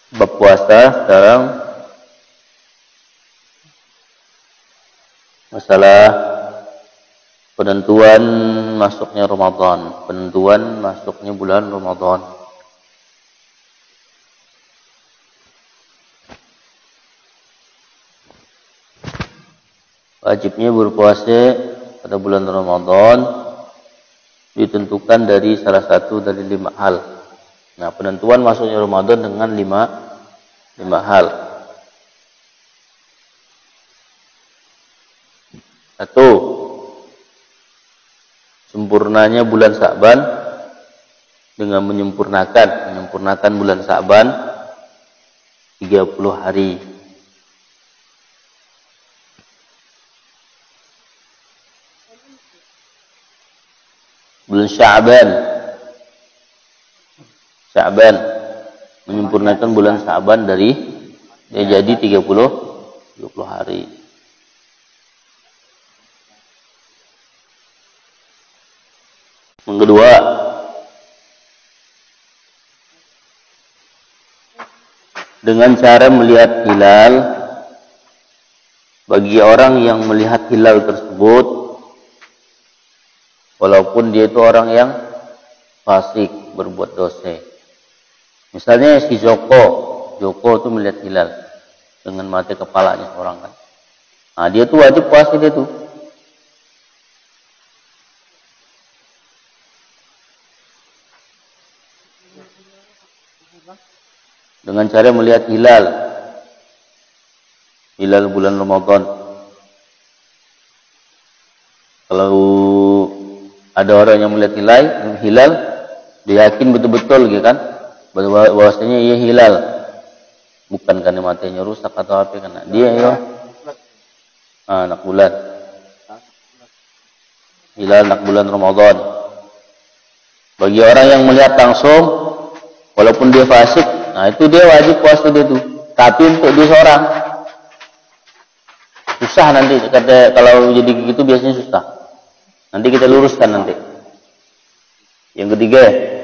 Bab puasa sekarang, masalah penentuan masuknya Ramadan, penentuan masuknya bulan Ramadan. Wajibnya berpuasa pada bulan Ramadan ditentukan dari salah satu dari 5 hal. Nah, penentuan masuknya Ramadan dengan lima hal. Satu, sempurnanya bulan Sa'ban dengan menyempurnakan bulan Sa'ban 30 hari. Bulan Sya'ban menyempurnakan bulan Sya'ban dari dia jadi 30 hari. Yang kedua, dengan cara melihat hilal bagi orang yang melihat hilal tersebut, walaupun dia itu orang yang fasik, berbuat dosa. Misalnya si Joko itu melihat hilal dengan mata kepalanya orang kan. Nah, dia tuh wajib puasa dia tuh. Dengan cara melihat hilal bulan Ramadan. Kalau ada orang yang melihat hilal, dia yakin betul-betul gitu kan, bahwasanya ia hilal, bukan karena matanya rusak atau apa, karena dia ya anak bulan hilal, anak bulan Ramadan. Bagi orang yang melihat langsung, walaupun dia fasik, nah itu dia wajib puasa dia tuh. Tapi untuk dia seorang susah nanti, kata kalau jadi gitu biasanya susah. Nanti kita luruskan nanti. Yang ketiga,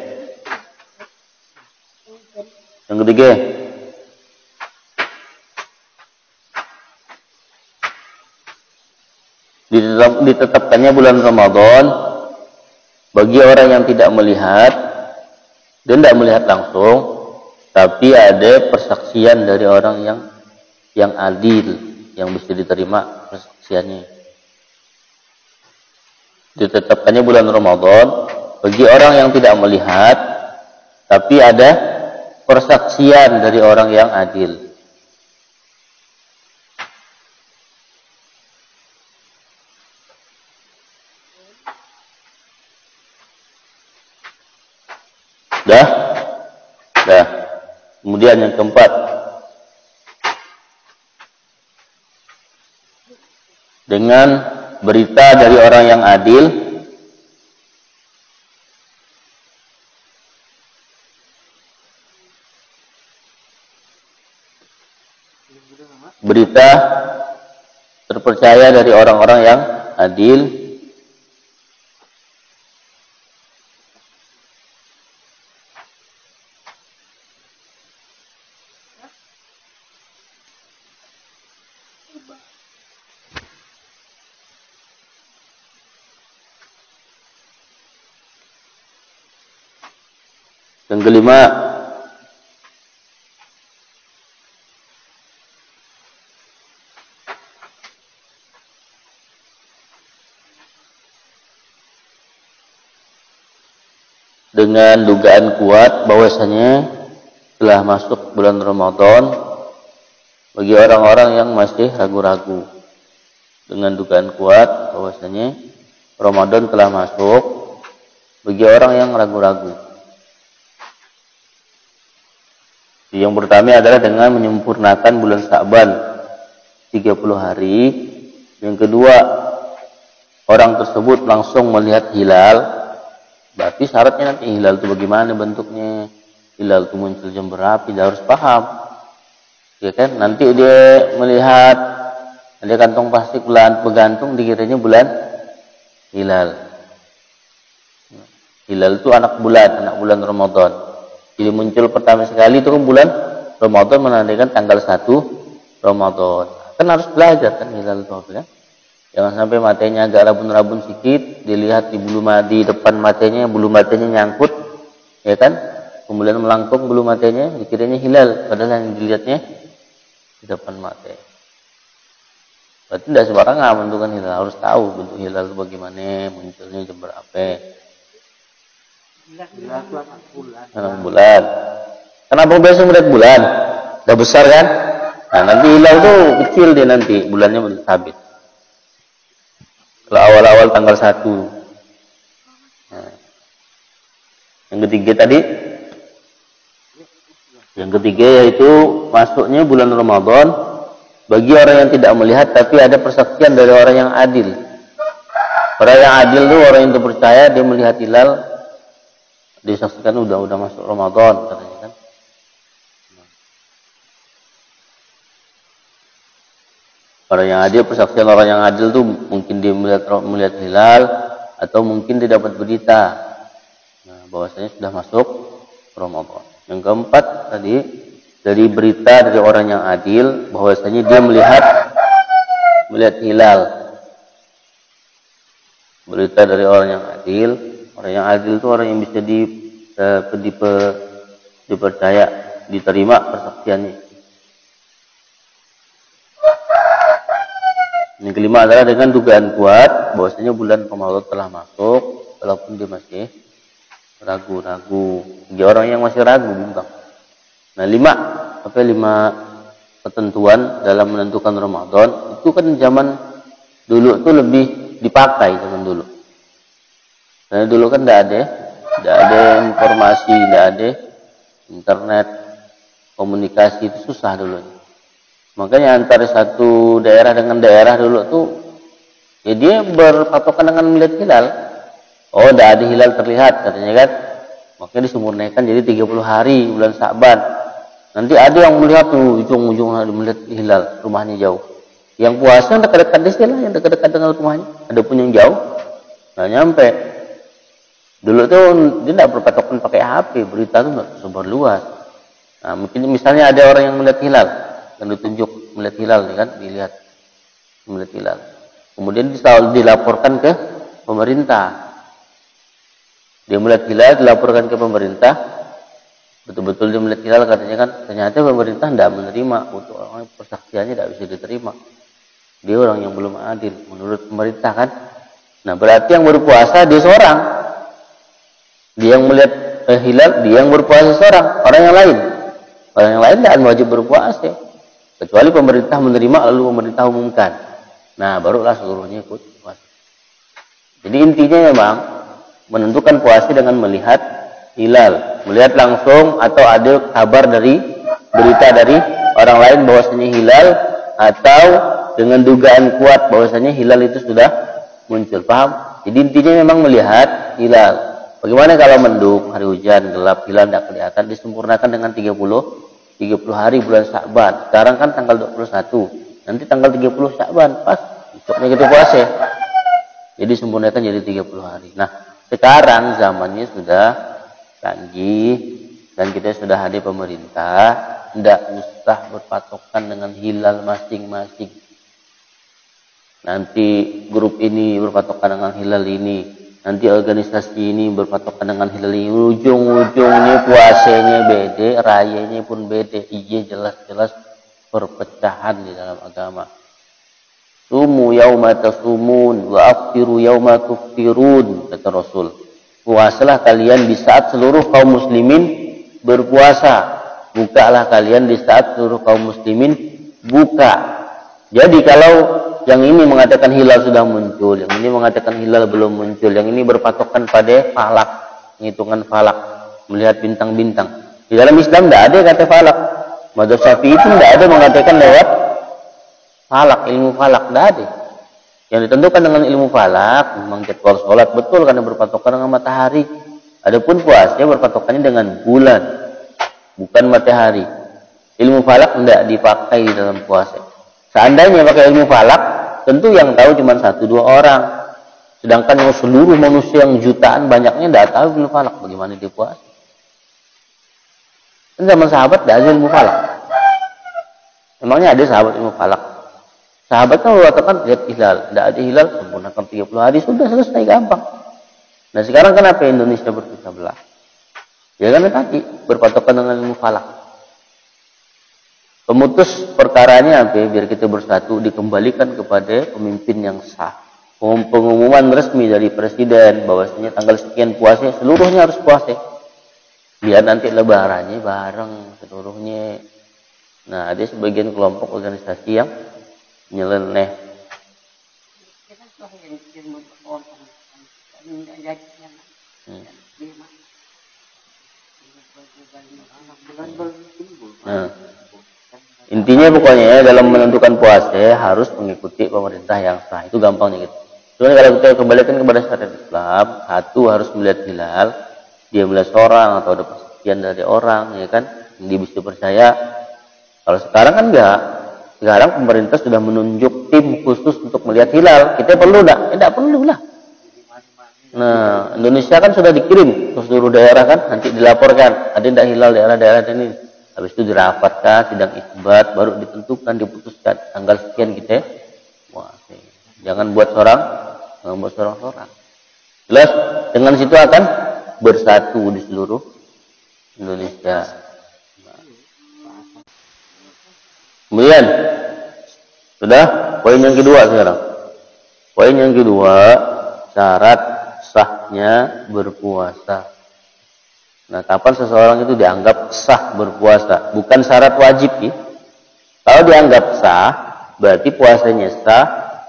ditetapkannya bulan Ramadan bagi orang yang tidak melihat dan tidak melihat langsung, tapi ada persaksian dari orang yang adil, yang bisa diterima persaksiannya. Ditetapkannya bulan Ramadan bagi orang yang tidak melihat, tapi ada persaksian dari orang yang adil. Dah. Kemudian yang keempat, dengan berita dari orang yang adil, berita terpercaya dari orang-orang yang adil, yang kelima, dengan dugaan kuat bahwasanya telah masuk bulan Ramadan bagi orang-orang yang masih ragu-ragu. Dengan dugaan kuat bahwasanya Ramadan telah masuk bagi orang yang ragu-ragu. Yang pertama adalah dengan menyempurnakan bulan Sya'ban 30 hari. Yang kedua, orang tersebut langsung melihat hilal. Berarti syaratnya nanti hilal itu bagaimana bentuknya, hilal itu muncul jam berapa, dia harus paham. Ya kan? Nanti dia melihat ada kantong plastik bergantung, dikiranya bulan hilal. Hilal itu anak bulan Ramadan. Jadi muncul pertama sekali itu kan bulan Ramadan menandakan tanggal 1 Ramadan. Kan harus belajar kan hilal itu ya. Jangan sampai matanya agak rabun-rabun sedikit, dilihat di di depan matanya, bulu matanya nyangkut, ya kan? Kemudian melengkung bulu matanya, dikiranya hilal, padahal yang dilihatnya di depan mata. Berarti tidak sembarangan menentukan hilal, harus tahu bentuk hilal itu bagaimana, munculnya jam berapa. 6 bulan. Kenapa biasa melihat bulan? Udah besar kan? Nah, nanti hilal tuh kecil dia nanti, bulannya belum sabit. Kalau awal-awal tanggal 1. Nah. Yang ketiga tadi, yang ketiga yaitu masuknya bulan Ramadan bagi orang yang tidak melihat tapi ada persaksian dari orang yang adil. Orang yang adil itu orang yang terpercaya, dia melihat hilal, disaksikan udah masuk Ramadan katanya kan. Orang yang adil, persaksian orang yang adil tuh mungkin dia melihat hilal atau mungkin dia dapat berita bahwasanya sudah masuk Ramadan. Yang keempat tadi, dari berita dari orang yang adil bahwasanya dia melihat hilal. Berita dari orang yang adil itu orang yang bisa dipercaya, diterima persaksiannya. Yang kelima adalah dengan dugaan kuat bahwasanya bulan Ramadan telah masuk, walaupun dia masih ragu-ragu. Dia orang yang masih ragu, bimbang. Nah, 5 ketentuan dalam menentukan Ramadan itu kan zaman dulu itu lebih dipakai zaman dulu. Karena dulu kan tidak ada informasi, tidak ada internet, komunikasi itu susah dulu. Makanya antara satu daerah dengan daerah dulu tuh, ya dia berpatokan dengan melihat hilal. Oh, tidak ada hilal terlihat katanya kan. Makanya disempurnakan jadi 30 hari bulan Sa'ban. Nanti ada yang melihat tuh ujung-ujung melihat hilal, rumahnya jauh. Yang puasa dekat-dekat desa lah, yang dekat-dekat dengan rumahnya. Ada pun yang jauh, nggak nyampe. Dulu tuh dia tidak berpatokan pakai HP, berita tuh nggak sebar luas. Nah, mungkin misalnya ada orang yang melihat hilal, dan ditunjuk melihat hilal, kan, dilihat melihat hilal. Kemudian dilaporkan ke pemerintah. Dia melihat hilal, dilaporkan ke pemerintah. Betul-betul dia melihat hilal, katanya kan, ternyata pemerintah tidak menerima, untuk orang persaksiannya tidak bisa diterima. Dia orang yang belum adil menurut pemerintah kan. Nah, berarti yang berpuasa dia seorang. Dia yang melihat hilal, dia yang berpuasa seorang. Orang yang lain tidak wajib berpuasa. Kecuali pemerintah menerima lalu pemerintah umumkan. Nah, barulah seluruhnya ikut puasa. Jadi intinya memang menentukan puasa dengan melihat hilal. Melihat langsung atau ada kabar dari berita dari orang lain bahwasanya hilal, atau dengan dugaan kuat bahwasanya hilal itu sudah muncul. Paham? Jadi intinya memang melihat hilal. Bagaimana kalau mendung, hari hujan, gelap, hilal tidak kelihatan, disempurnakan dengan 30 hari bulan Sa'ban. Sekarang kan tanggal 21. Nanti tanggal 30 Sa'ban pas besoknya kita puasa. Jadi sempurnakan jadi 30 hari. Nah, sekarang zamannya sudah canggih dan kita sudah ada pemerintah, tidak usah berpatokan dengan hilal masing-masing. Nanti grup ini berpatokan dengan hilal ini, nanti organisasi ini berpatokan dengan hilal ini, ujung-ujungnya puasanya beda, rayanya pun beda. Iya, jelas-jelas perpecahan di dalam agama. Sumu yauma tasumun wa aftiru yauma tuftirun, kata Rasul. Puasalah kalian di saat seluruh kaum muslimin berpuasa. Bukalah kalian di saat seluruh kaum muslimin buka. Jadi kalau yang ini mengatakan hilal sudah muncul, yang ini mengatakan hilal belum muncul, yang ini berpatokan pada falak, hitungan falak, melihat bintang-bintang. Di dalam Islam tidak ada kata falak. Madzhab Syafi'i itu tidak ada mengatakan lewat falak, ilmu falak tidak ada. Yang ditentukan dengan ilmu falak memang jadwal sholat betul karena berpatokan dengan matahari. Adapun puasa berpatokannya dengan bulan, bukan matahari. Ilmu falak tidak dipakai di dalam puasa. Seandainya pakai ilmu falak, tentu yang tahu cuma 1-2 orang. Sedangkan yang seluruh manusia yang jutaan banyaknya tidak tahu ilmu falak. Bagaimana dia puasa? Kan zaman sahabat tidak ada ilmu falak. Memangnya ada sahabat ilmu falak? Sahabat kan mengatakan lihat hilal, tidak ada hilal sempurnakan 30 hari sudah selesai gampang. Nah sekarang kenapa Indonesia berpecah belah? Ya kan tadi berpatokan dengan ilmu falak. Pemutus perkaranya apa? Biar kita bersatu dikembalikan kepada pemimpin yang sah. Pengumuman resmi dari presiden bahwasanya tanggal sekian puasa seluruhnya harus puasa. Biar nanti lebarannya bareng seluruhnya. Nah, ada sebagian kelompok organisasi yang nyeleneh. Nah, intinya pokoknya dalam menentukan puasa harus mengikuti pemerintah yang sah. Itu gampangnya gitu. Cuma kalau kita kembalikan kepada syariat Islam, satu harus melihat hilal, dia melihat seorang atau ada persekian dari orang, ya kan, yang dia bisa percaya. Kalau sekarang kan enggak. Sekarang pemerintah sudah menunjuk tim khusus untuk melihat hilal. Kita perlu enggak? Tidak perlu lah. Nah, Indonesia kan sudah dikirim ke seluruh daerah kan, nanti dilaporkan ada tidak hilal daerah-daerah ini. Habis itu dirapatkan, sidang isbat, baru ditentukan, diputuskan tanggal sekian kita. Wah, jangan buat seorang-seorang. Jelas, dengan situ akan bersatu di seluruh Indonesia. Kemudian, sudah poin yang kedua sekarang. Poin yang kedua, syarat sahnya berpuasa. Nah, kapan seseorang itu dianggap sah berpuasa? Bukan syarat wajib ya. Kalau dianggap sah, berarti puasanya sah.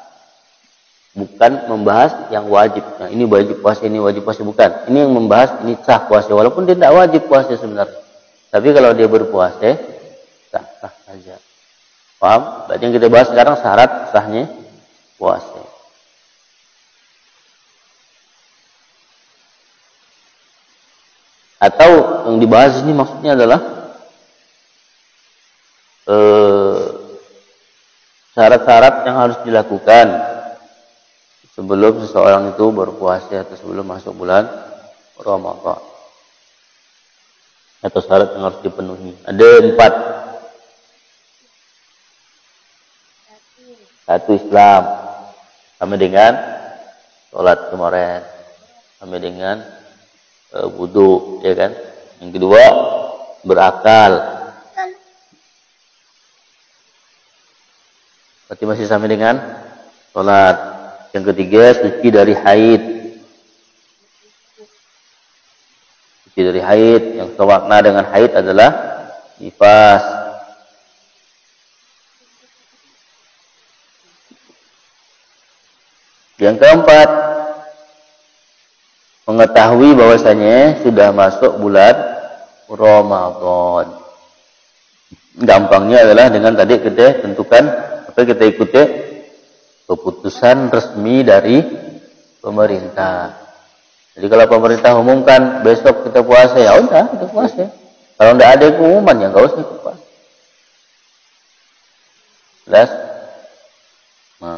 Bukan membahas yang wajib. Nah, ini wajib puasa, ini wajib puasa, bukan. Ini yang membahas ini sah puasa, walaupun dia tidak wajib puasa sebenarnya. Tapi kalau dia berpuasa, sah saja. Paham? Berarti yang kita bahas sekarang syarat sahnya puasa. Atau yang dibahas ini maksudnya adalah syarat-syarat yang harus dilakukan sebelum seseorang itu berpuasa atau sebelum masuk bulan Ramadan. Atau syarat yang harus dipenuhi. Ada 4. Satu, Islam. Sama dengan sholat kemarin. Sama dengan wudu, ya kan? Yang kedua, berakal. Berarti masih sama dengan sholat. Yang ketiga, suci dari haid. Suci dari haid. Yang semakna dengan haid adalah nifas. Yang keempat, mengetahui bahwasanya sudah masuk bulan Ramadan. Gampangnya adalah dengan tadi kita tentukan apa kita ikuti keputusan resmi dari pemerintah. Jadi kalau pemerintah umumkan besok kita puasa, ya udah kita puasa. Kalau tidak ada pengumuman ya nggak usah kita puasa. Jelas? Nah.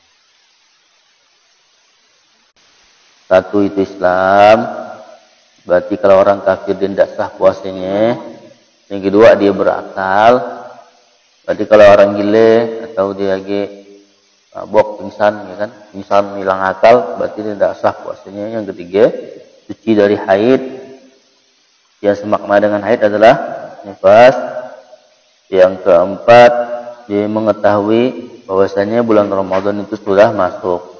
Satu itu Islam. Berarti kalau orang kafir dia tidak sah puasanya. Yang kedua dia berakal. Berarti kalau orang gile atau dia lagi mabok, pingsan, ya kan? Pingsan hilang akal, berarti dia tidak sah puasanya. Yang ketiga, suci dari haid. Yang semakna dengan haid adalah nifas. Yang keempat, dia mengetahui bahwasanya bulan Ramadan itu sudah masuk.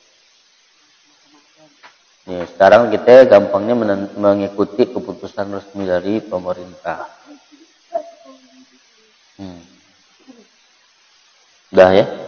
Nih, sekarang kita gampangnya mengikuti keputusan resmi dari pemerintah. Udah ya?